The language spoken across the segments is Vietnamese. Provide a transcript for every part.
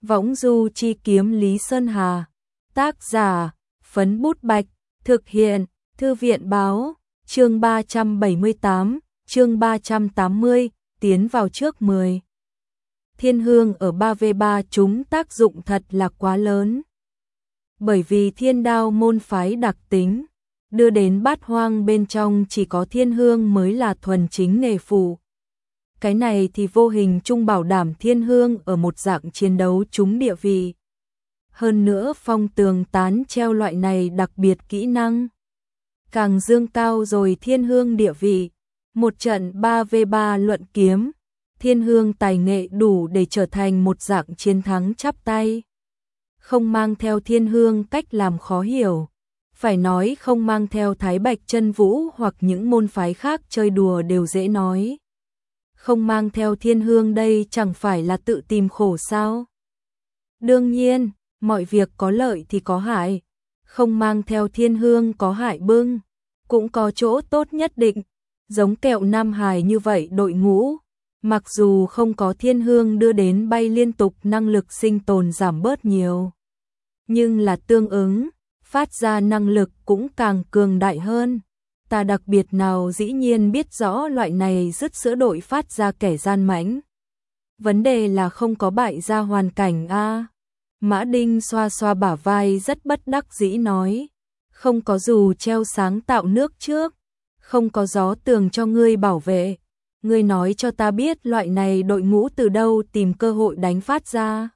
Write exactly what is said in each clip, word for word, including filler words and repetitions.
Võng du chi kiếm Lý Sơn Hà. Tác giả, Phấn Bút Bạch. Thực hiện, Thư viện Báo. Chương ba trăm bảy mươi tám, chương ba trăm tám mươi, tiến vào trước mười. Thiên hương ở ba vê ba chúng tác dụng thật là quá lớn. Bởi vì thiên đao môn phái đặc tính, đưa đến bát hoang bên trong chỉ có thiên hương mới là thuần chính nghề phụ. Cái này thì vô hình chung bảo đảm thiên hương ở một dạng chiến đấu trúng địa vị. Hơn nữa phong tường tán treo loại này đặc biệt kỹ năng. Càng dương cao rồi thiên hương địa vị. Một trận ba vê ba luận kiếm, thiên hương tài nghệ đủ để trở thành một dạng chiến thắng chắp tay. Không mang theo thiên hương cách làm khó hiểu. Phải nói không mang theo Thái Bạch Chân Vũ hoặc những môn phái khác chơi đùa đều dễ nói. Không mang theo thiên hương đây chẳng phải là tự tìm khổ sao? Đương nhiên, mọi việc có lợi thì có hại. Không mang theo thiên hương có hại bưng, cũng có chỗ tốt nhất định. Giống kẹo Nam Hải như vậy đội ngũ, mặc dù không có thiên hương đưa đến bay liên tục năng lực sinh tồn giảm bớt nhiều. Nhưng là tương ứng, phát ra năng lực cũng càng cường đại hơn. Ta đặc biệt nào dĩ nhiên biết rõ loại này dứt sữa đội phát ra kẻ gian mãnh. Vấn đề là không có bại ra hoàn cảnh a. Mã Đinh xoa xoa bả vai rất bất đắc dĩ nói. Không có dù treo sáng tạo nước trước, không có gió tường cho ngươi bảo vệ. Ngươi nói cho ta biết loại này đội ngũ từ đâu tìm cơ hội đánh phát ra.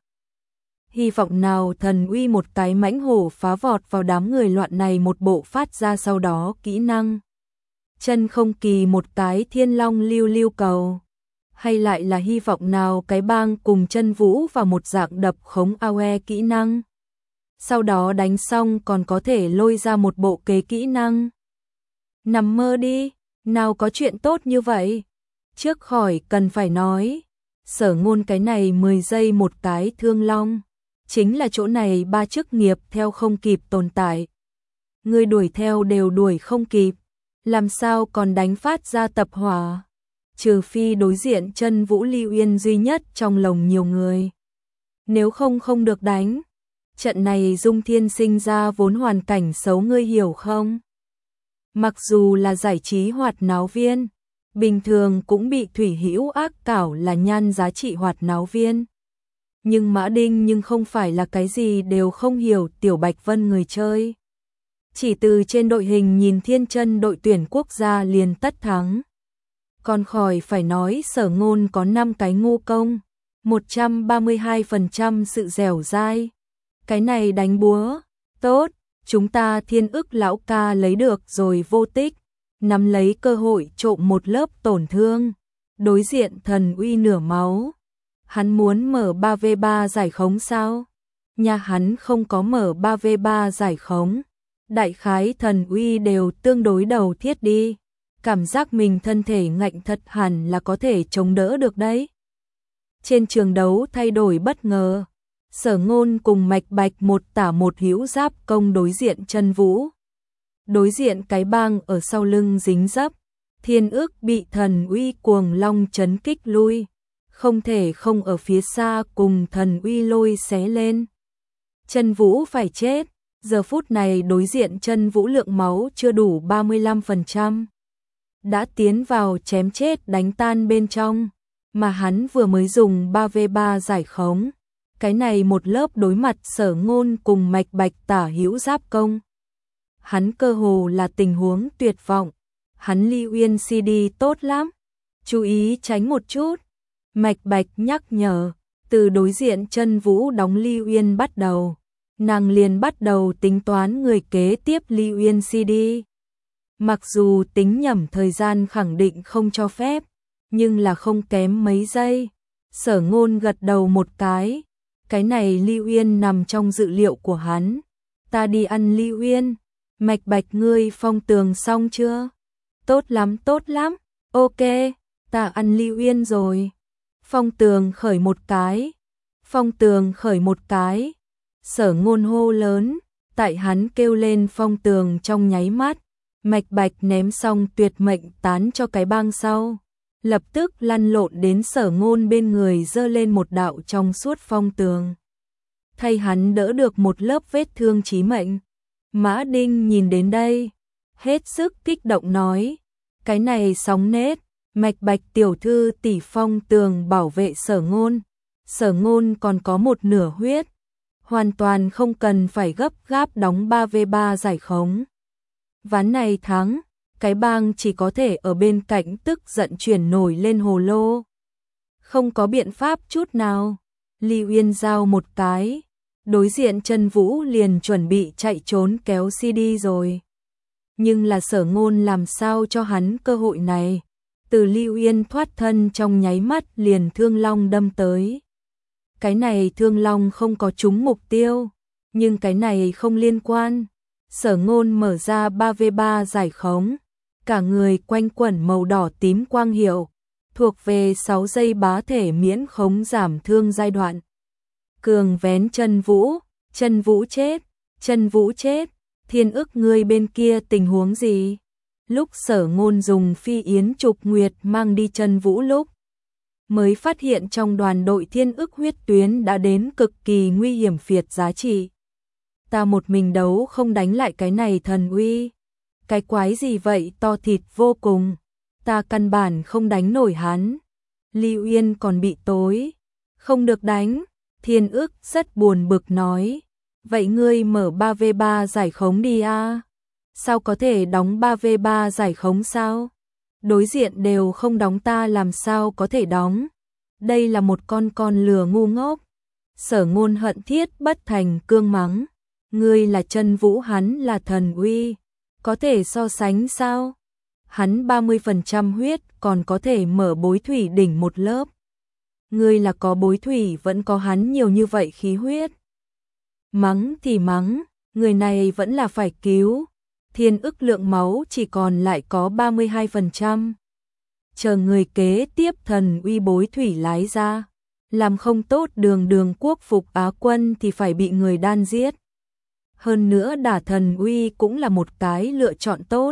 Hy vọng nào thần uy một cái mãnh hổ phá vọt vào đám người loạn này một bộ phát ra sau đó kỹ năng. Chân không kỳ một cái thiên long lưu lưu cầu. Hay lại là hy vọng nào cái bang cùng chân vũ vào một dạng đập khống a o e kỹ năng. Sau đó đánh xong còn có thể lôi ra một bộ kế kỹ năng. Nằm mơ đi, nào có chuyện tốt như vậy. Trước khỏi cần phải nói, Sở Ngôn cái này mười giây một cái thương long. Chính là chỗ này ba chức nghiệp theo không kịp tồn tại. Người đuổi theo đều đuổi không kịp, làm sao còn đánh phát ra tập hỏa. Trừ phi đối diện Chân Vũ Ly Uyên duy nhất trong lồng nhiều người. Nếu không không được đánh. Trận này Dung Thiên sinh ra vốn hoàn cảnh xấu ngươi hiểu không? Mặc dù là giải trí hoạt náo viên, bình thường cũng bị Thủy Hữu ác cảo là nhan giá trị hoạt náo viên. Nhưng Mã Đinh nhưng không phải là cái gì đều không hiểu Tiểu Bạch Vân người chơi. Chỉ từ trên đội hình nhìn Thiên Chân đội tuyển quốc gia liền tất thắng. Còn khỏi phải nói Sở Ngôn có năm cái ngu công, một trăm ba mươi hai phần trăm sự dẻo dai. Cái này đánh búa, tốt, chúng ta Thiên Ức lão ca lấy được rồi vô tích, nắm lấy cơ hội trộm một lớp tổn thương. Đối diện thần uy nửa máu. Hắn muốn mở ba vê ba giải khống sao? Nhà hắn không có mở ba vê ba giải khống. Đại khái thần uy đều tương đối đầu thiết đi. Cảm giác mình thân thể ngạnh thật hẳn là có thể chống đỡ được đấy. Trên trường đấu thay đổi bất ngờ. Sở Ngôn cùng Mạch Bạch một tả một hữu giáp công đối diện Chân Vũ. Đối diện cái bang ở sau lưng dính dấp. Thiên Ức bị thần uy cuồng long chấn kích lui. Không thể không ở phía xa cùng thần uy lôi xé lên. Chân Vũ phải chết. Giờ phút này đối diện Chân Vũ lượng máu chưa đủ ba mươi lăm phần trăm. Đã tiến vào chém chết đánh tan bên trong. Mà hắn vừa mới dùng ba vê ba giải khống. Cái này một lớp đối mặt Sở Ngôn cùng Mạch Bạch tả hữu giáp công. Hắn cơ hồ là tình huống tuyệt vọng. Hắn Ly Uyên xê đê tốt lắm. Chú ý tránh một chút. Mạch Bạch nhắc nhở. Từ đối diện Chân Vũ đóng Ly Uyên bắt đầu. Nàng liền bắt đầu tính toán người kế tiếp Ly Uyên xê đê. Mặc dù tính nhẩm thời gian khẳng định không cho phép. Nhưng là không kém mấy giây. Sở Ngôn gật đầu một cái. Cái này Ly Uyên nằm trong dự liệu của hắn. Ta đi ăn Ly Uyên. Mạch Bạch ngươi phong tường xong chưa? Tốt lắm tốt lắm. Ok, ta ăn Ly Uyên rồi. Phong tường khởi một cái. Phong tường khởi một cái. Sở Ngôn hô lớn. Tại hắn kêu lên phong tường trong nháy mắt. Mạch Bạch ném xong tuyệt mệnh tán cho cái bang sau. Lập tức lăn lộn đến Sở Ngôn bên người giơ lên một đạo trong suốt phong tường. thay hắn đỡ được một lớp vết thương chí mệnh. Mã Đinh nhìn đến đây, hết sức kích động nói, cái này sóng nết, Mạch Bạch tiểu thư tỷ phong tường bảo vệ Sở Ngôn, Sở Ngôn còn có một nửa huyết, hoàn toàn không cần phải gấp gáp đóng ba vs ba giải khống. Ván này thắng, cái bang chỉ có thể ở bên cạnh tức giận chuyển nổi lên hồ lô. Không có biện pháp chút nào. Ly Uyên giao một cái, đối diện Trần Vũ liền chuẩn bị chạy trốn kéo xê đê rồi. Nhưng là Sở Ngôn làm sao cho hắn cơ hội này. Từ Ly Uyên thoát thân trong nháy mắt liền thương long đâm tới. Cái này thương long không có trúng mục tiêu, nhưng cái này không liên quan. Sở Ngôn mở ra ba vs ba giải khống, cả người quanh quẩn màu đỏ tím quang hiệu, thuộc về sáu giây bá thể miễn khống giảm thương giai đoạn. Cường vén Trần Vũ, Trần Vũ chết, Trần Vũ chết, Thiên Ức ngươi bên kia tình huống gì? Lúc Sở Ngôn dùng phi yến trục nguyệt mang đi Trần Vũ lúc, mới phát hiện trong đoàn đội Thiên Ức huyết tuyến đã đến cực kỳ nguy hiểm phiệt giá trị. Ta một mình đấu không đánh lại cái này thần uy. Cái quái gì vậy to thịt vô cùng. Ta căn bản không đánh nổi hắn. Ly Uyên còn bị tối. Không được đánh. Thiên Ức rất buồn bực nói. Vậy ngươi mở ba vs ba giải khống đi a. Sao có thể đóng ba vs ba giải khống sao? Đối diện đều không đóng ta làm sao có thể đóng. Đây là một con con lừa ngu ngốc. Sở Ngôn hận thiết bất thành cương mắng. Ngươi là Trần Vũ, hắn là thần uy, có thể so sánh sao? Hắn ba mươi phần trăm huyết còn có thể mở bối thủy đỉnh một lớp. Ngươi là có bối thủy vẫn có hắn nhiều như vậy khí huyết. Mắng thì mắng, người này vẫn là phải cứu. Thiên Ức lượng máu chỉ còn lại có ba mươi hai phần trăm. Chờ người kế tiếp thần uy bối thủy lái ra. Làm không tốt đường đường quốc phục Á quân thì phải bị người đan giết. Hơn nữa đả thần uy cũng là một cái lựa chọn tốt.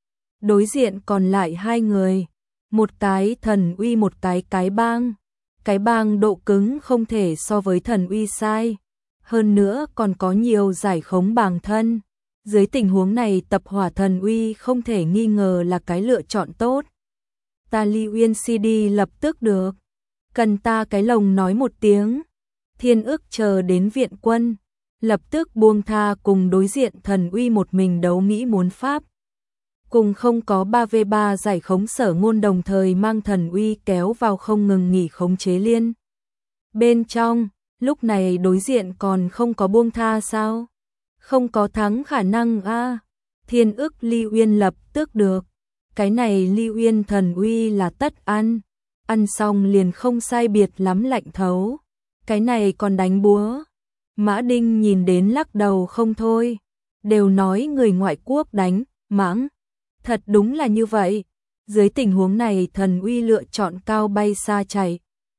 Đối diện còn lại hai người, một cái thần uy một cái cái bang. Cái bang độ cứng không thể so với thần uy sai. Hơn nữa còn có nhiều giải khống bàng thân. Dưới tình huống này tập hỏa thần uy không thể nghi ngờ là cái lựa chọn tốt. Ta Ly Uyên xê đê lập tức được. Cần ta cái lồng nói một tiếng. Thiên Ức chờ đến viện quân. Lập tức buông tha cùng đối diện thần uy một mình đấu nghĩ muốn pháp. Cùng không có ba vs ba giải khống Sở Ngôn đồng thời mang thần uy kéo vào không ngừng nghỉ khống chế liên. Bên trong, lúc này đối diện còn không có buông tha sao? Không có thắng khả năng a. À. Thiên Ức Ly Uyên lập tức được. Cái này Ly Uyên thần uy là tất ăn. Ăn xong liền không sai biệt lắm lạnh thấu. Cái này còn đánh búa. Mã Đinh nhìn đến lắc đầu không thôi. Đều nói người ngoại quốc đánh, mãng. Thật đúng là như vậy. Dưới tình huống này thần uy lựa chọn cao bay xa chạy.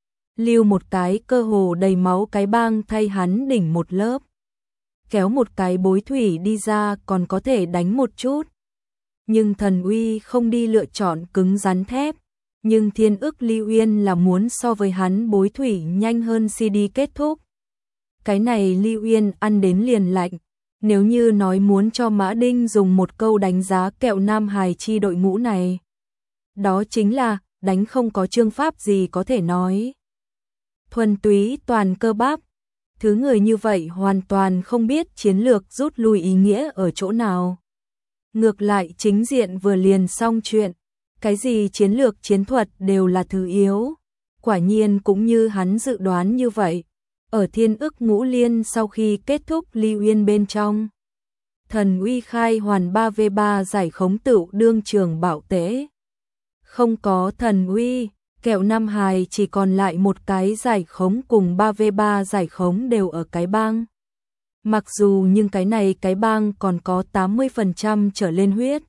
Lưu một cái cơ hồ đầy máu cái bang thay hắn đỉnh một lớp. Kéo một cái bối thủy đi ra còn có thể đánh một chút. Nhưng thần uy không đi lựa chọn cứng rắn thép. Nhưng Thiên Ức Ly Uyên là muốn so với hắn bối thủy nhanh hơn xê đê kết thúc. Cái này Ly Uyên ăn đến liền lạnh. Nếu như nói muốn cho Mã Đinh dùng một câu đánh giá kẹo Nam Hải chi đội ngũ này. Đó chính là đánh không có chương pháp gì có thể nói. Thuần túy toàn cơ bắp. Thứ người như vậy hoàn toàn không biết chiến lược rút lui ý nghĩa ở chỗ nào. Ngược lại chính diện vừa liền xong chuyện. Cái gì chiến lược chiến thuật đều là thứ yếu. Quả nhiên cũng như hắn dự đoán như vậy. Ở Thiên Ức ngũ liên sau khi kết thúc Ly Uyên bên trong. Thần uy khai hoàn ba vs ba giải khống tựu đương trường bảo tế. Không có thần uy, kẹo Nam Hải chỉ còn lại một cái giải khống cùng ba vs ba giải khống đều ở cái bang. Mặc dù nhưng cái này cái bang còn có tám mươi phần trăm trở lên huyết.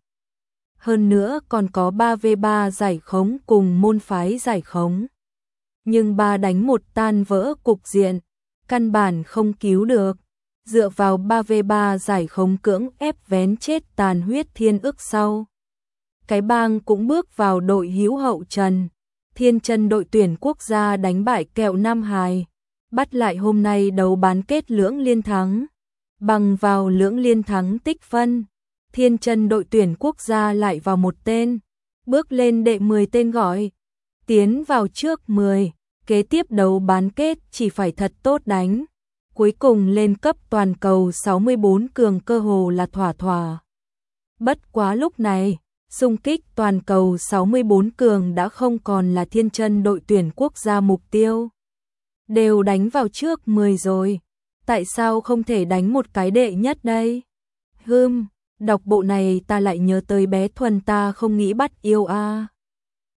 Hơn nữa còn có ba vs ba giải khống cùng môn phái giải khống. Nhưng ba đánh một tan vỡ cục diện, căn bản không cứu được. Dựa vào ba vs ba giải khống cưỡng ép vén chết tàn huyết Thiên Ức sau. Cái bang cũng bước vào đội hữu hậu trần. Thiên Chân đội tuyển quốc gia đánh bại kẹo Nam Hải. bắt lại hôm nay đấu bán kết lưỡng liên thắng. Bằng vào lưỡng liên thắng tích phân, Thiên Chân đội tuyển quốc gia lại vào một tên, bước lên đệ mười tên gọi, tiến vào trước mười, kế tiếp đấu bán kết chỉ phải thật tốt đánh. Cuối cùng lên cấp toàn cầu sáu mươi bốn cường cơ hồ là thỏa thỏa. Bất quá lúc này, xung kích toàn cầu sáu mươi bốn cường đã không còn là Thiên Chân đội tuyển quốc gia mục tiêu. Đều đánh vào trước mười rồi, tại sao không thể đánh một cái đệ nhất đây? Hừm, đọc bộ này ta lại nhớ tới bé Thuần ta không nghĩ bắt yêu a. À.